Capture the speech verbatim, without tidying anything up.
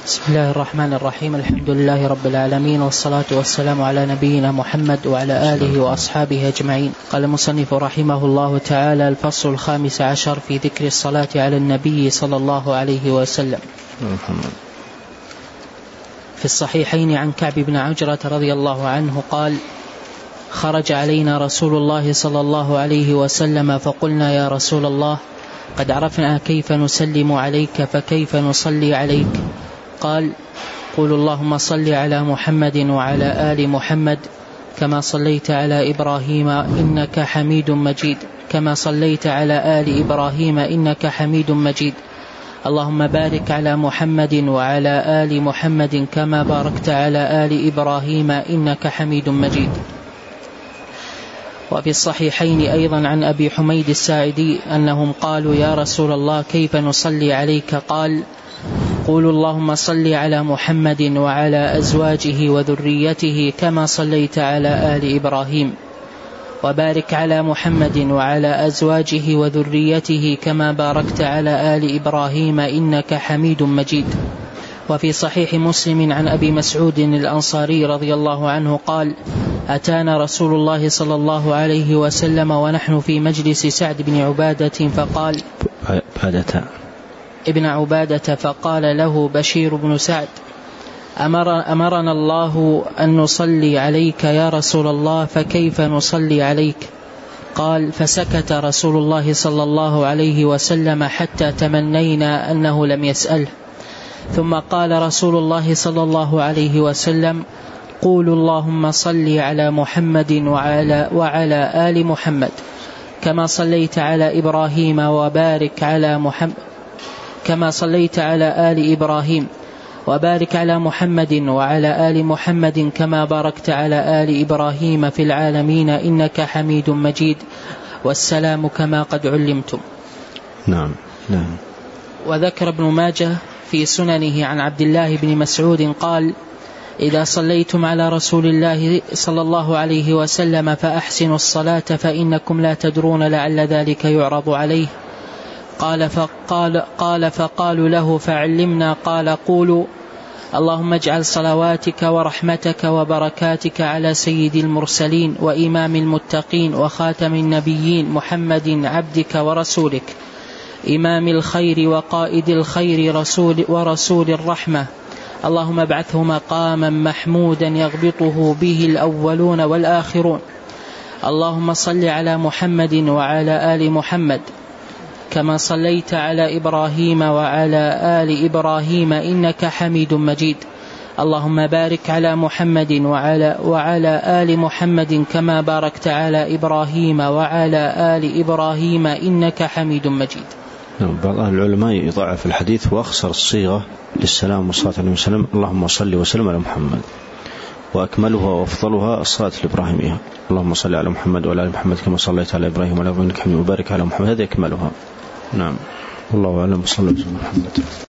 بسم الله الرحمن الرحيم. الحمد لله رب العالمين، والصلاة والسلام على نبينا محمد وعلى آله وأصحابه أجمعين. قال المصنف رحمه الله تعالى: الفصل الخامس عشر في ذكر الصلاة على النبي صلى الله عليه وسلم. في الصحيحين عن كعب بن عجرة رضي الله عنه قال: خرج علينا رسول الله صلى الله عليه وسلم فقلنا: يا رسول الله، قد عرفنا كيف نسلم عليك، فكيف نصلي عليك؟ قال: قول اللهم صل على محمد وعلى آل محمد كما صليت على إبراهيم إنك حميد مجيد كما صليت على آل إبراهيم إنك حميد مجيد اللهم بارك على محمد وعلى آل محمد كما باركت على آل إبراهيم إنك حميد مجيد. وفي الصحيحين أيضا عن أبي حميد الساعدي أنهم قالوا: يا رسول الله، كيف نصلي عليك؟ قال: قولوا اللهم صل على محمد وعلى أزواجه وذريته كما صليت على آل إبراهيم، وبارك على محمد وعلى أزواجه وذريته كما باركت على آل إبراهيم إنك حميد مجيد. وفي صحيح مسلم عن أبي مسعود الأنصاري رضي الله عنه قال: أتانا رسول الله صلى الله عليه وسلم ونحن في مجلس سعد بن عبادة فقال عبادة ابن عبادة فقال له بشير بن سعد: أمر أمرنا الله أن نصلي عليك يا رسول الله، فكيف نصلي عليك؟ قال: فسكت رسول الله صلى الله عليه وسلم حتى تمنينا أنه لم يسأله، ثم قال رسول الله صلى الله عليه وسلم: قولوا اللهم صل على محمد وعلى, وعلى آل محمد كما صليت على إبراهيم وبارك على محمد كما صليت على آل إبراهيم وبارك على محمد وعلى آل محمد كما باركت على آل إبراهيم في العالمين إنك حميد مجيد، والسلام كما قد علمتم. نعم نعم. وذكر ابن ماجه في سننه عن عبد الله بن مسعود قال: إذا صليتم على رسول الله صلى الله عليه وسلم فأحسنوا الصلاة، فإنكم لا تدرون لعل ذلك يعرض عليه. قال فقال قال فقالوا له: فعلمنا. قال: قولوا اللهم اجعل صلواتك ورحمتك وبركاتك على سيد المرسلين وإمام المتقين وخاتم النبيين محمد عبدك ورسولك، إمام الخير وقائد الخير رسول ورسول الرحمة، اللهم ابعثه مقاما محمودا يغبطه به الأولون والآخرون. اللهم صل على محمد وعلى آل محمد كما صليت على إبراهيم وعلى آل إبراهيم إنك حميد مجيد. اللهم بارك على محمد وعلى, وعلى آل محمد كما باركت على إبراهيم وعلى آل إبراهيم إنك حميد مجيد. بعض العلماء يضعف الحديث وأخسر الصيغة للسلام والصلاة عليه وسلم: اللهم صل وسلم على محمد، وأكملها وأفضلها الصلاة الإبراهيمية: اللهم صل على محمد وعلى آل محمد كما صليت على إبراهيم وعلى آل إبراهيم إنك حميد مجيد، وبارك على محمد. هذا يكملها. نعم، والله أعلم. صلى الله عليه وسلم.